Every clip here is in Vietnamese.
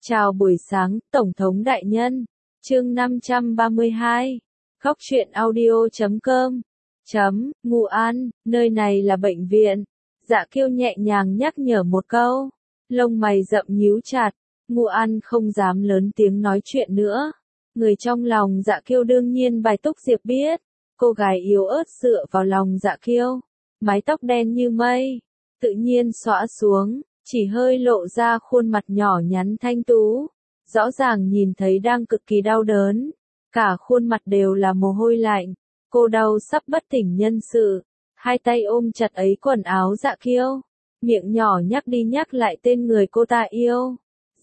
Chào buổi sáng, Tổng thống đại nhân. Chương 532. Khóc chuyện audio.com. Ngụ An, nơi này là bệnh viện. Dạ Kiêu nhẹ nhàng nhắc nhở một câu. Lông mày rậm nhíu chặt. Ngụ An không dám lớn tiếng nói chuyện nữa. Người trong lòng Dạ Kiêu đương nhiên Bài Túc Diệp biết. Cô gái yếu ớt dựa vào lòng Dạ Kiêu. Mái tóc đen như mây. Tự nhiên xõa xuống. Chỉ hơi lộ ra khuôn mặt nhỏ nhắn thanh tú, rõ ràng nhìn thấy đang cực kỳ đau đớn, cả khuôn mặt đều là mồ hôi lạnh, cô đau sắp bất tỉnh nhân sự, hai tay ôm chặt ấy quần áo Dạ Kiêu, miệng nhỏ nhắc đi nhắc lại tên người cô ta yêu.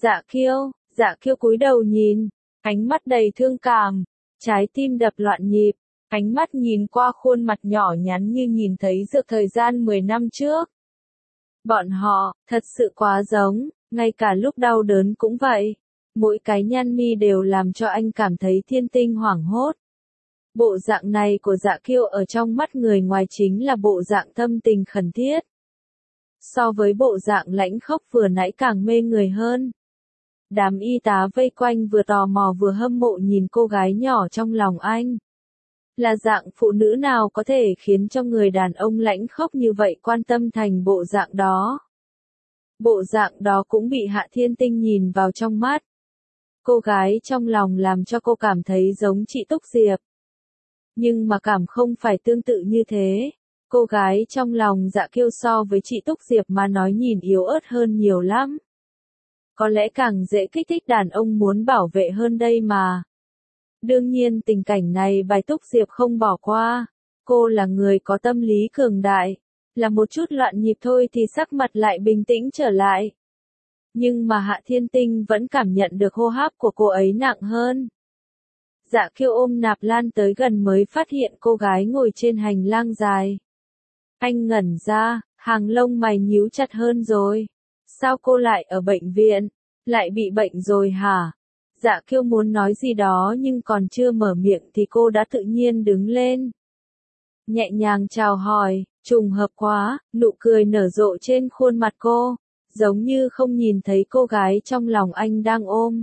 Dạ Kiêu cúi đầu nhìn, ánh mắt đầy thương cảm, trái tim đập loạn nhịp, ánh mắt nhìn qua khuôn mặt nhỏ nhắn như nhìn thấy giữa thời gian 10 năm trước. Bọn họ, thật sự quá giống, ngay cả lúc đau đớn cũng vậy. Mỗi cái nhăn mi đều làm cho anh cảm thấy thiên tinh hoảng hốt. Bộ dạng này của Dạ Kiêu ở trong mắt người ngoài chính là bộ dạng thâm tình khẩn thiết. So với bộ dạng lãnh khốc vừa nãy càng mê người hơn. Đám y tá vây quanh vừa tò mò vừa hâm mộ nhìn cô gái nhỏ trong lòng anh. Là dạng phụ nữ nào có thể khiến cho người đàn ông lãnh khốc như vậy quan tâm thành bộ dạng đó. Bộ dạng đó cũng bị Hạ Thiên Tinh nhìn vào trong mắt. Cô gái trong lòng làm cho cô cảm thấy giống chị Túc Diệp. Nhưng mà cảm không phải tương tự như thế. Cô gái trong lòng Dạ Kiêu so với chị Túc Diệp mà nói nhìn yếu ớt hơn nhiều lắm. Có lẽ càng dễ kích thích đàn ông muốn bảo vệ hơn đây mà. Đương nhiên tình cảnh này Bài Túc Diệp không bỏ qua. Cô là người có tâm lý cường đại. Là một chút loạn nhịp thôi thì sắc mặt lại bình tĩnh trở lại. Nhưng mà Hạ Thiên Tinh vẫn cảm nhận được hô hấp của cô ấy nặng hơn. Dạ Kiêu ôm Nạp Lan tới gần mới phát hiện cô gái ngồi trên hành lang dài. Anh ngẩn ra, hàng lông mày nhíu chặt hơn rồi. Sao cô lại ở bệnh viện? Lại bị bệnh rồi hả? Dạ Kiêu muốn nói gì đó nhưng còn chưa mở miệng thì cô đã tự nhiên đứng lên. Nhẹ nhàng chào hỏi, trùng hợp quá, nụ cười nở rộ trên khuôn mặt cô, giống như không nhìn thấy cô gái trong lòng anh đang ôm.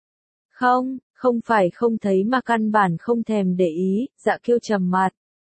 Không phải không thấy mà căn bản không thèm để ý, Dạ Kiêu trầm mặt.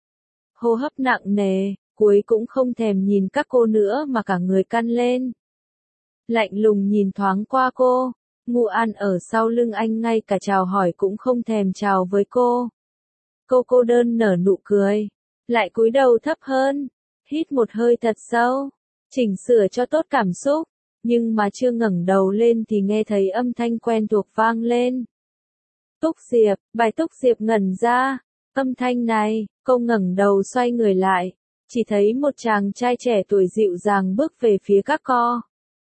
Hô hấp nặng nề, cuối cũng không thèm nhìn các cô nữa mà cả người căng lên. Lạnh lùng nhìn thoáng qua cô. Ngụ An ở sau lưng anh ngay cả chào hỏi cũng không thèm chào với cô. Cô đơn nở nụ cười, lại cúi đầu thấp hơn, hít một hơi thật sâu, chỉnh sửa cho tốt cảm xúc, nhưng mà chưa ngẩng đầu lên thì nghe thấy âm thanh quen thuộc vang lên. Túc Diệp, Bài Túc Diệp ngẩn ra, âm thanh này, cô ngẩng đầu xoay người lại, chỉ thấy một chàng trai trẻ tuổi dịu dàng bước về phía các cô.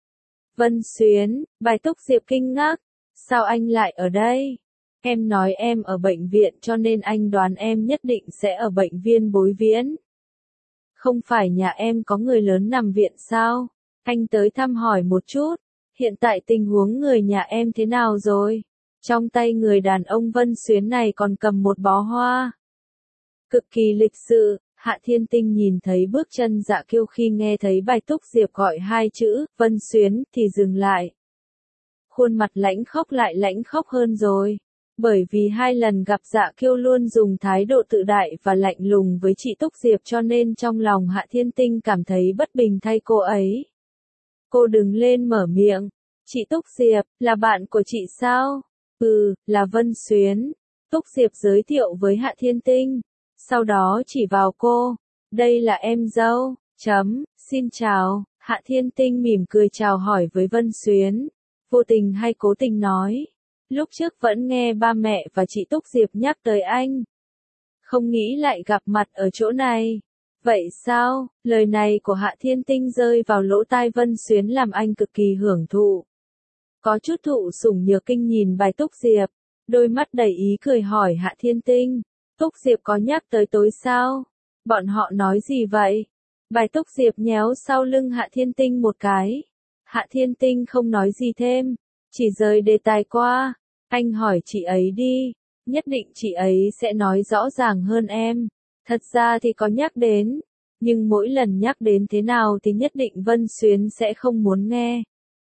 Vân Xuyến, Bài Túc Diệp kinh ngạc, sao anh lại ở đây? Em nói em ở bệnh viện cho nên anh đoán em nhất định sẽ ở bệnh viện Bối Viễn. Không phải nhà em có người lớn nằm viện sao? Anh tới thăm hỏi một chút, hiện tại tình huống người nhà em thế nào rồi? Trong tay người đàn ông Vân Xuyến này còn cầm một bó hoa. Cực kỳ lịch sự. Hạ Thiên Tinh nhìn thấy bước chân Dạ Kiêu khi nghe thấy Bài Túc Diệp gọi hai chữ, Vân Xuyến, thì dừng lại. Khuôn mặt lãnh khốc lại lãnh khốc hơn rồi. Bởi vì hai lần gặp Dạ Kiêu luôn dùng thái độ tự đại và lạnh lùng với chị Túc Diệp cho nên trong lòng Hạ Thiên Tinh cảm thấy bất bình thay cô ấy. Cô đứng lên mở miệng. Chị Túc Diệp, là bạn của chị sao? Ừ, là Vân Xuyến. Túc Diệp giới thiệu với Hạ Thiên Tinh. Sau đó chỉ vào cô, đây là em dâu, xin chào, Hạ Thiên Tinh mỉm cười chào hỏi với Vân Xuyến, vô tình hay cố tình nói, lúc trước vẫn nghe ba mẹ và chị Túc Diệp nhắc tới anh, không nghĩ lại gặp mặt ở chỗ này, vậy sao, lời này của Hạ Thiên Tinh rơi vào lỗ tai Vân Xuyến làm anh cực kỳ hưởng thụ, có chút thụ sủng nhược kinh nhìn Bài Túc Diệp, đôi mắt đầy ý cười hỏi Hạ Thiên Tinh. Túc Diệp có nhắc tới tối sao? Bọn họ nói gì vậy? Bài Túc Diệp nhéo sau lưng Hạ Thiên Tinh một cái. Hạ Thiên Tinh không nói gì thêm, chỉ rời đề tài qua. Anh hỏi chị ấy đi, nhất định chị ấy sẽ nói rõ ràng hơn em. Thật ra thì có nhắc đến, nhưng mỗi lần nhắc đến thế nào thì nhất định Vân Xuyến sẽ không muốn nghe.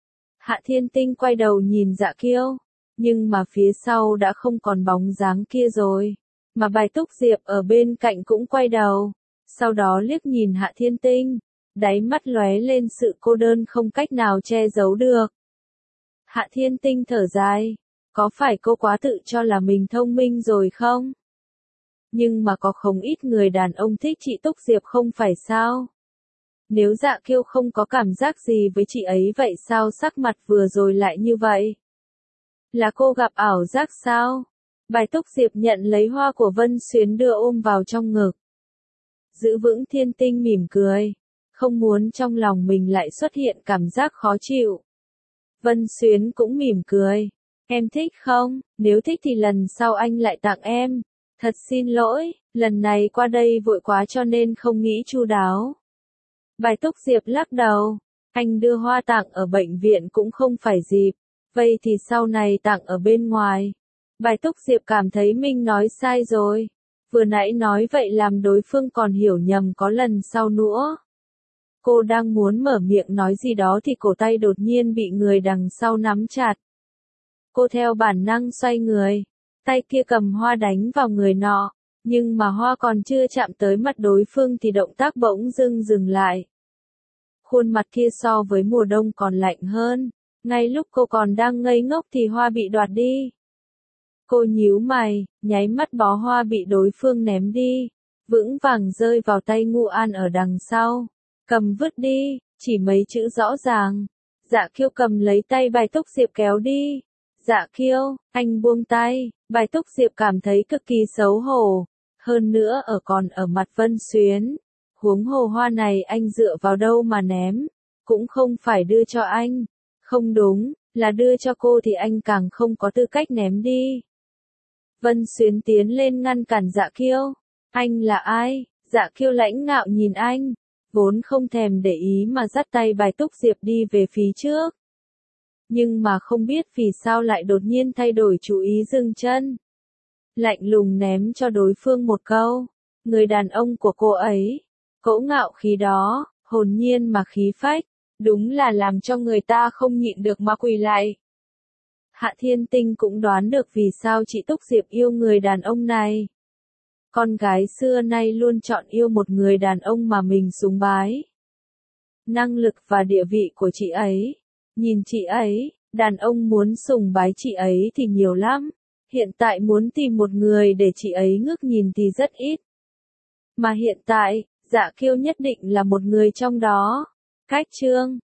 Hạ Thiên Tinh quay đầu nhìn Dạ Kiêu, nhưng mà phía sau đã không còn bóng dáng kia rồi. Mà Bài Túc Diệp ở bên cạnh cũng quay đầu, sau đó liếc nhìn Hạ Thiên Tinh, đáy mắt lóe lên sự cô đơn không cách nào che giấu được. Hạ Thiên Tinh thở dài, có phải cô quá tự cho là mình thông minh rồi không? Nhưng mà có không ít người đàn ông thích chị Túc Diệp không phải sao? Nếu Dạ Kiêu không có cảm giác gì với chị ấy vậy sao sắc mặt vừa rồi lại như vậy? Là cô gặp ảo giác sao? Bài Túc Diệp nhận lấy hoa của Vân Xuyến đưa ôm vào trong ngực. Giữ vững Thiên Tinh mỉm cười, không muốn trong lòng mình lại xuất hiện cảm giác khó chịu. Vân Xuyến cũng mỉm cười, em thích không? Nếu thích thì lần sau anh lại tặng em. Thật xin lỗi, lần này qua đây vội quá cho nên không nghĩ chu đáo. Bài Túc Diệp lắc đầu, anh đưa hoa tặng ở bệnh viện cũng không phải dịp, vậy thì sau này tặng ở bên ngoài. Bài Túc Diệp cảm thấy mình nói sai rồi, vừa nãy nói vậy làm đối phương còn hiểu nhầm có lần sau nữa. Cô đang muốn mở miệng nói gì đó thì cổ tay đột nhiên bị người đằng sau nắm chặt. Cô theo bản năng xoay người, tay kia cầm hoa đánh vào người nọ, nhưng mà hoa còn chưa chạm tới mặt đối phương thì động tác bỗng dưng dừng lại. Khuôn mặt kia so với mùa đông còn lạnh hơn, ngay lúc cô còn đang ngây ngốc thì hoa bị đoạt đi. Cô nhíu mày, nháy mắt bó hoa bị đối phương ném đi, vững vàng rơi vào tay Ngụ An ở đằng sau. Cầm vứt đi, chỉ mấy chữ rõ ràng. Dạ Kiêu cầm lấy tay Bài Túc Diệp kéo đi. Dạ Kiêu, anh buông tay. Bài Túc Diệp cảm thấy cực kỳ xấu hổ. Hơn nữa còn ở mặt Vân Xuyến. Huống hồ hoa này anh dựa vào đâu mà ném. Cũng không phải đưa cho anh. Không đúng, là đưa cho cô thì anh càng không có tư cách ném đi. Vân Xuyến tiến lên ngăn cản Dạ Kiêu. Anh là ai? Dạ Kiêu lãnh ngạo nhìn anh, vốn không thèm để ý mà dắt tay Bài Túc Diệp đi về phía trước. Nhưng mà không biết vì sao lại đột nhiên thay đổi chủ ý dừng chân. Lạnh lùng ném cho đối phương một câu. Người đàn ông của cô ấy, cỗ ngạo khí đó, hồn nhiên mà khí phách, đúng là làm cho người ta không nhịn được mà quỳ lại. Hạ Thiên Tinh cũng đoán được vì sao chị Túc Diệp yêu người đàn ông này. Con gái xưa nay luôn chọn yêu một người đàn ông mà mình sùng bái. Năng lực và địa vị của chị ấy. Nhìn chị ấy, đàn ông muốn sùng bái chị ấy thì nhiều lắm. Hiện tại muốn tìm một người để chị ấy ngước nhìn thì rất ít. Mà hiện tại, Dạ Kiêu nhất định là một người trong đó. Cách chương